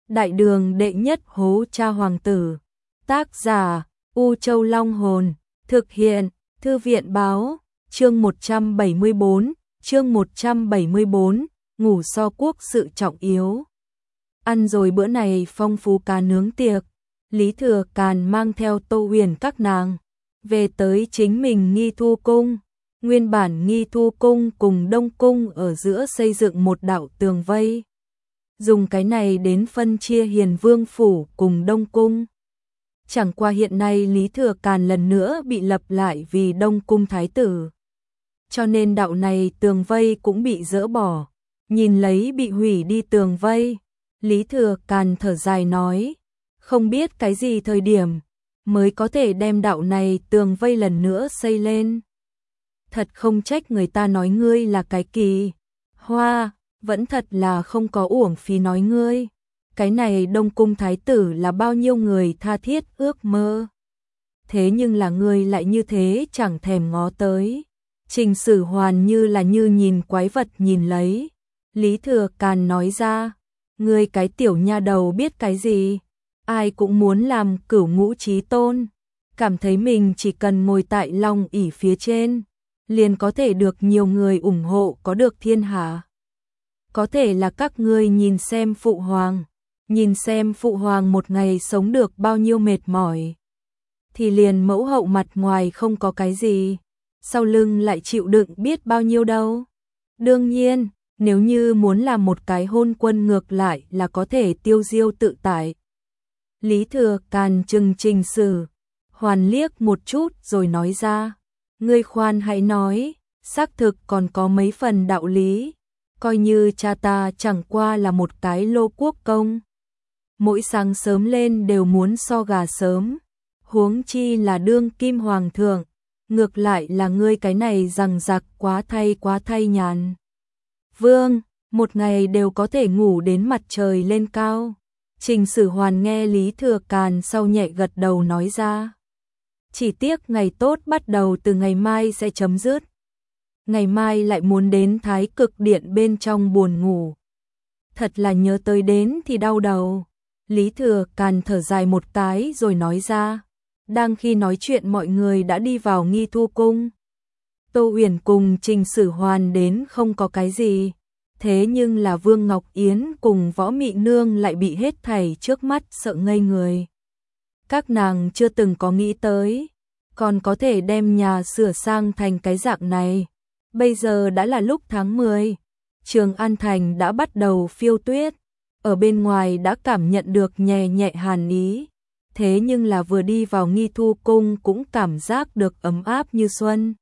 Đại đường đệ nhất hố cha hoàng tử. Tác giả U Châu Long Hồn. Thực hiện Thư viện Báo. Chương 174. Chương 174. Ngủ so quốc sự trọng yếu. Ăn rồi bữa này phong phú cá nướng tiệc, Lý Thừa Càn mang theo Tô Huyền các nàng về tới chính mình Nghi Thu Cung. Nguyên bản Nghi Thu Cung cùng Đông Cung ở giữa xây dựng một đạo tường vây, dùng cái này đến phân chia Hiền Vương Phủ cùng Đông Cung. Chẳng qua hiện nay Lý Thừa Càn lần nữa bị lập lại vì Đông Cung Thái tử, cho nên đạo này tường vây cũng bị dỡ bỏ. Nhìn lấy bị hủy đi tường vây, Lý Thừa Càn thở dài nói, không biết cái gì thời điểm mới có thể đem đạo này tường vây lần nữa xây lên. Thật không trách người ta nói ngươi là cái kỳ hoa, vẫn thật là không có uổng phí nói ngươi. Cái này Đông Cung Thái tử là bao nhiêu người tha thiết ước mơ. Thế nhưng là ngươi lại như thế chẳng thèm ngó tới. Trình Sử Hoàn như là như nhìn quái vật nhìn lấy. Lý Thừa Càn nói ra, ngươi cái tiểu nha đầu biết cái gì, ai cũng muốn làm cửu ngũ chí tôn, cảm thấy mình chỉ cần ngồi tại long ỷ phía trên, liền có thể được nhiều người ủng hộ có được thiên hạ. Có thể là các ngươi nhìn xem Phụ Hoàng một ngày sống được bao nhiêu mệt mỏi, thì liền mẫu hậu mặt ngoài không có cái gì, sau lưng lại chịu đựng biết bao nhiêu đâu. Đương nhiên, nếu như muốn làm một cái hôn quân ngược lại là có thể tiêu diêu tự tại. Lý Thừa Càn chừng Trình Sử Hoàn liếc một chút rồi nói ra, ngươi khoan hãy nói, xác thực còn có mấy phần đạo lý, coi như cha ta chẳng qua là một cái lô quốc công, mỗi sáng sớm lên đều muốn so gà sớm, huống chi là đương kim hoàng thượng, ngược lại là ngươi cái này rằng giặc quá thay nhàn. Vương, một ngày đều có thể ngủ đến mặt trời lên cao. Trình Sử Hoàn nghe Lý Thừa Càn sau nhẹ gật đầu nói ra. Chỉ tiếc ngày tốt bắt đầu từ ngày mai sẽ chấm dứt. Ngày mai lại muốn đến Thái Cực Điện bên trong buồn ngủ. Thật là nhớ tới đến thì đau đầu. Lý Thừa Càn thở dài một cái rồi nói ra. Đang khi nói chuyện mọi người đã đi vào Nghi Thu Cung. Tô Huyền cùng Trình Sử Hoàn đến không có cái gì. Thế nhưng là Vương Ngọc Yến cùng Võ Mị Nương lại bị hết thảy trước mắt sợ ngây người. Các nàng chưa từng có nghĩ tới, còn có thể đem nhà sửa sang thành cái dạng này. Bây giờ đã là lúc tháng 10, Trường An Thành đã bắt đầu phiêu tuyết, ở bên ngoài đã cảm nhận được nhẹ nhẹ hàn ý. Thế nhưng là vừa đi vào Nghi Thu Cung cũng cảm giác được ấm áp như xuân.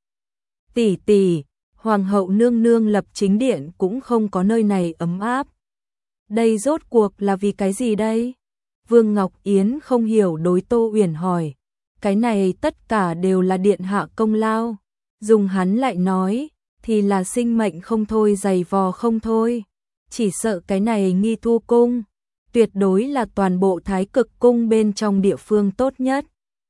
Tỷ tỷ, Hoàng hậu nương nương lập chính điện cũng không có nơi này ấm áp. Đây rốt cuộc là vì cái gì đây? Vương Ngọc Yến không hiểu đối Tô Huyền hỏi. Cái này tất cả đều là điện hạ công lao. Dùng hắn lại nói, thì là sinh mệnh không thôi dày vò không thôi. Chỉ sợ cái này Nghi Thu Cung, tuyệt đối là toàn bộ Thái Cực Cung bên trong địa phương tốt nhất.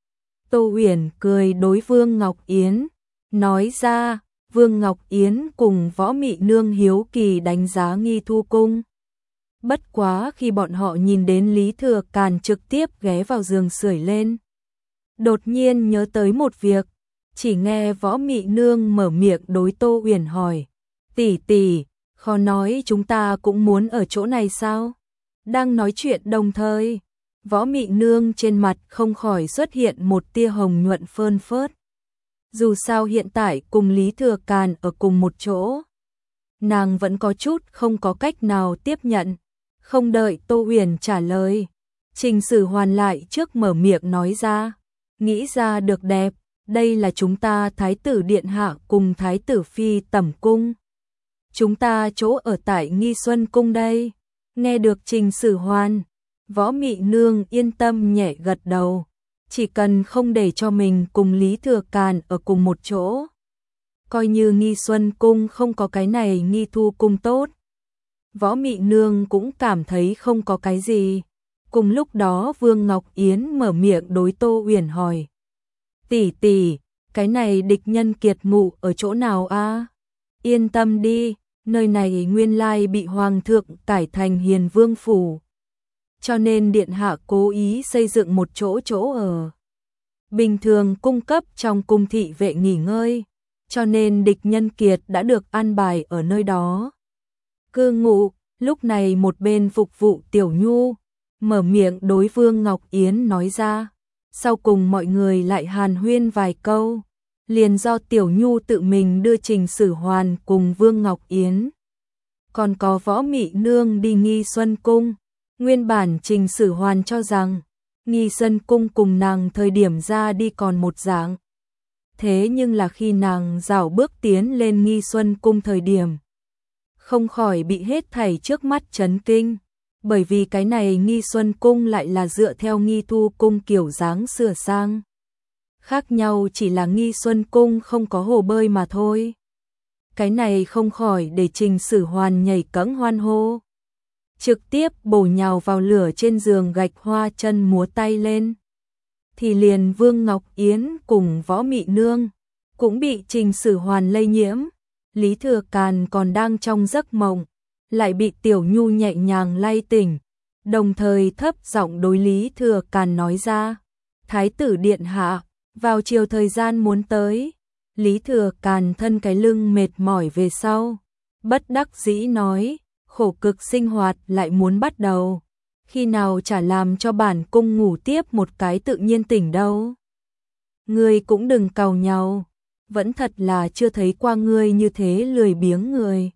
Tô Huyền cười đối Vương Ngọc Yến, nói ra. Vương Ngọc Yến cùng Võ Mị Nương hiếu kỳ đánh giá Nghi Thu Cung. Bất quá khi bọn họ nhìn đến Lý Thừa Càn trực tiếp ghé vào giường sưởi lên, đột nhiên nhớ tới một việc, chỉ nghe Võ Mị Nương mở miệng đối Tô Huyền hỏi, tỷ tỷ, khó nói chúng ta cũng muốn ở chỗ này sao? Đang nói chuyện đồng thời, Võ Mị Nương trên mặt không khỏi xuất hiện một tia hồng nhuận phơn phớt. Dù sao hiện tại cùng Lý Thừa Càn ở cùng một chỗ, nàng vẫn có chút không có cách nào tiếp nhận. Không đợi Tô Huyền trả lời, Trình Sử Hoàn lại trước mở miệng nói ra, nghĩ ra được đẹp, đây là chúng ta Thái tử Điện Hạ cùng Thái tử Phi tẩm cung. Chúng ta chỗ ở tại Nghi Xuân Cung đây. Nghe được Trình Sử Hoàn, Võ Mị Nương yên tâm nhẹ gật đầu. Chỉ cần không để cho mình cùng Lý Thừa Càn ở cùng một chỗ, coi như Nghi Xuân Cung không có cái này Nghi Thu Cung tốt. Võ Mị Nương cũng cảm thấy không có cái gì. Cùng lúc đó Vương Ngọc Yến mở miệng đối Tô Huyền hỏi, tỷ tỷ, cái này địch nhân kiệt ngụ ở chỗ nào a? Yên tâm đi, nơi này nguyên lai bị Hoàng thượng cải thành Hiền Vương Phủ. cho nên điện hạ cố ý xây dựng một chỗ ở. Bình thường cung cấp trong cung thị vệ nghỉ ngơi, cho nên địch nhân kiệt đã được an bài ở nơi đó. Cư ngụ, lúc này một bên phục vụ Tiểu Nhu, mở miệng đối Vương Ngọc Yến nói ra. Sau cùng mọi người lại hàn huyên vài câu, liền do Tiểu Nhu tự mình đưa Trình Sử Hoàn cùng Vương Ngọc Yến. Còn có Võ Mị Nương đi Nghi Xuân Cung. Nguyên bản Trình Sử Hoàn cho rằng Nghi Xuân Cung cùng nàng thời điểm ra đi còn một dạng. Thế nhưng là khi nàng dạo bước tiến lên Nghi Xuân Cung thời điểm, không khỏi bị hết thảy trước mắt chấn kinh. Bởi vì cái này Nghi Xuân Cung lại là dựa theo Nghi Thu Cung kiểu dáng sửa sang. Khác nhau chỉ là Nghi Xuân Cung không có hồ bơi mà thôi. Cái này không khỏi để Trình Sử Hoàn nhảy cẫng hoan hô. Trực tiếp bổ nhào vào lửa trên giường gạch hoa chân múa tay lên. Thì liền Vương Ngọc Yến cùng Võ Mị Nương cũng bị Trình Sử Hoàn lây nhiễm. Lý Thừa Càn còn đang trong giấc mộng, lại bị Tiểu Nhu nhẹ nhàng lay tỉnh, đồng thời thấp giọng đối Lý Thừa Càn nói ra. Thái tử điện hạ, vào chiều thời gian muốn tới. Lý Thừa Càn thân cái lưng mệt mỏi về sau, bất đắc dĩ nói, khổ cực sinh hoạt lại muốn bắt đầu. Khi nào chả làm cho bản cung ngủ tiếp một cái tự nhiên tỉnh đâu. Ngươi cũng đừng càu nhau, vẫn thật là chưa thấy qua ngươi như thế lười biếng người.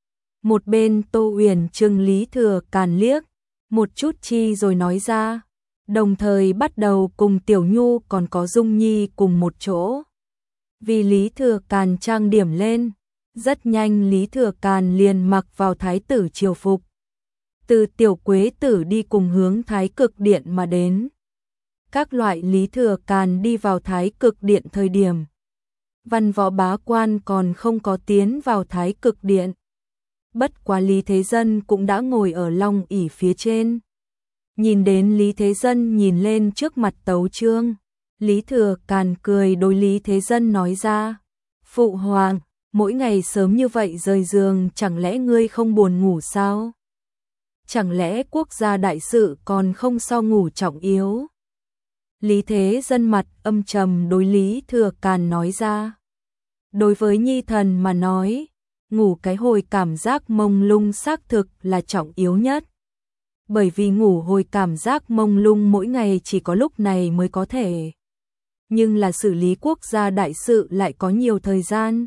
Một bên Tô Uyển trừng Lý Thừa Càn liếc một chút chi rồi nói ra, đồng thời bắt đầu cùng Tiểu Nhu còn có Dung Nhi cùng một chỗ. Vì Lý Thừa Càn trang điểm lên, rất nhanh Lý Thừa Càn liền mặc vào thái tử triều phục. Từ Tiểu Quế Tử đi cùng hướng Thái Cực Điện mà đến. Các loại Lý Thừa Càn đi vào Thái Cực Điện thời điểm, Văn Võ Bá Quan còn không có tiến vào Thái Cực Điện. Bất quá Lý Thế Dân cũng đã ngồi ở long ỷ phía trên. Nhìn đến Lý Thế Dân nhìn lên trước mặt tấu chương, Lý Thừa Càn cười đối Lý Thế Dân nói ra, Phụ Hoàng, mỗi ngày sớm như vậy rời giường chẳng lẽ ngươi không buồn ngủ sao? Chẳng lẽ quốc gia đại sự còn không so ngủ trọng yếu? Lý Thế Dân mặt âm trầm đối Lý Thừa Càn nói ra. Đối với nhi thần mà nói, ngủ cái hồi cảm giác mông lung xác thực là trọng yếu nhất. Bởi vì ngủ hồi cảm giác mông lung mỗi ngày chỉ có lúc này mới có thể. Nhưng là xử lý quốc gia đại sự lại có nhiều thời gian.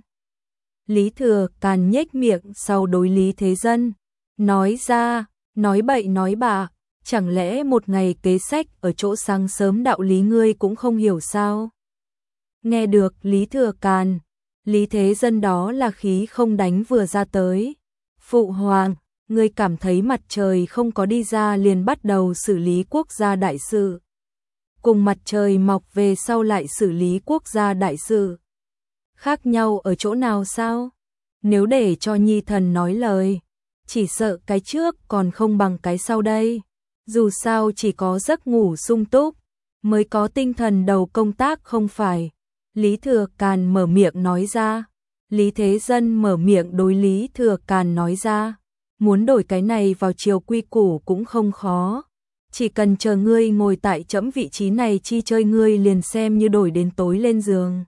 Lý Thừa Càn nhếch miệng sau đối Lý Thế Dân, nói ra, nói bậy nói bạ, chẳng lẽ một ngày kế sách ở chỗ sáng sớm đạo lý ngươi cũng không hiểu sao? Nghe được Lý Thừa Càn, Lý Thế Dân đó là khí không đánh vừa ra tới. Phụ Hoàng, ngươi cảm thấy mặt trời không có đi ra liền bắt đầu xử lý quốc gia đại sự. Cùng mặt trời mọc về sau lại xử lý quốc gia đại sự. Khác nhau ở chỗ nào sao? Nếu để cho nhi thần nói lời, chỉ sợ cái trước còn không bằng cái sau đây. Dù sao chỉ có giấc ngủ sung túc, mới có tinh thần đầu công tác không phải. Lý Thừa Càn mở miệng nói ra. Lý Thế Dân mở miệng đối Lý Thừa Càn nói ra. Muốn đổi cái này vào chiều quy củ cũng không khó. Chỉ cần chờ ngươi ngồi tại trẫm vị trí này chi chơi ngươi liền xem như đổi đến tối lên giường.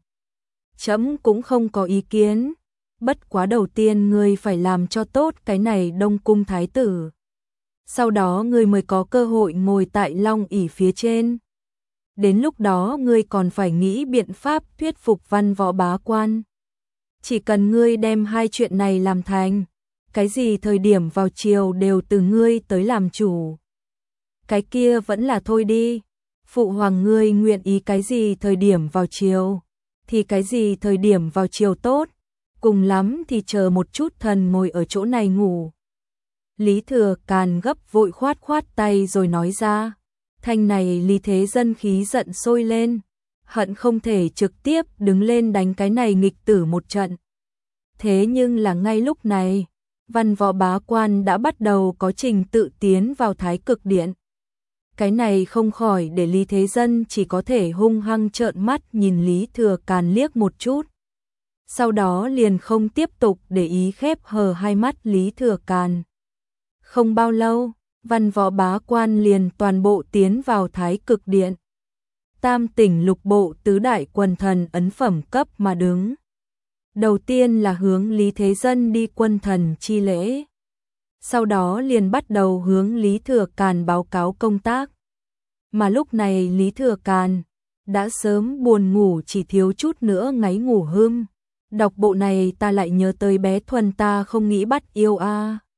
Trẫm cũng không có ý kiến. Bất quá đầu tiên ngươi phải làm cho tốt cái này Đông Cung Thái tử. Sau đó ngươi mới có cơ hội ngồi tại long ỷ phía trên. Đến lúc đó ngươi còn phải nghĩ biện pháp thuyết phục Văn Võ Bá Quan. Chỉ cần ngươi đem hai chuyện này làm thành, cái gì thời điểm vào chiều đều từ ngươi tới làm chủ. Cái kia vẫn là thôi đi. Phụ Hoàng ngươi nguyện ý cái gì thời điểm vào chiều, thì cái gì thời điểm vào chiều tốt. Cùng lắm thì chờ một chút thần ngồi ở chỗ này ngủ. Lý Thừa Càn gấp vội khoát khoát tay rồi nói ra. Thanh này Lý Thế Dân khí giận sôi lên, hận không thể trực tiếp đứng lên đánh cái này nghịch tử một trận. Thế nhưng là ngay lúc này, Văn Võ Bá Quan đã bắt đầu có trình tự tiến vào Thái Cực Điện. Cái này không khỏi để Lý Thế Dân chỉ có thể hung hăng trợn mắt nhìn Lý Thừa Càn liếc một chút. Sau đó liền không tiếp tục để ý khép hờ hai mắt Lý Thừa Càn. Không bao lâu, văn võ bá quan liền toàn bộ tiến vào Thái Cực Điện. Tam tỉnh lục bộ tứ đại quần thần ấn phẩm cấp mà đứng. Đầu tiên là hướng Lý Thế Dân đi quân thần chi lễ. Sau đó liền bắt đầu hướng Lý Thừa Càn báo cáo công tác. Mà lúc này Lý Thừa Càn đã sớm buồn ngủ, chỉ thiếu chút nữa ngáy ngủ hươm. Đọc bộ này ta lại nhớ tới bé Thuần ta không nghĩ bắt yêu a.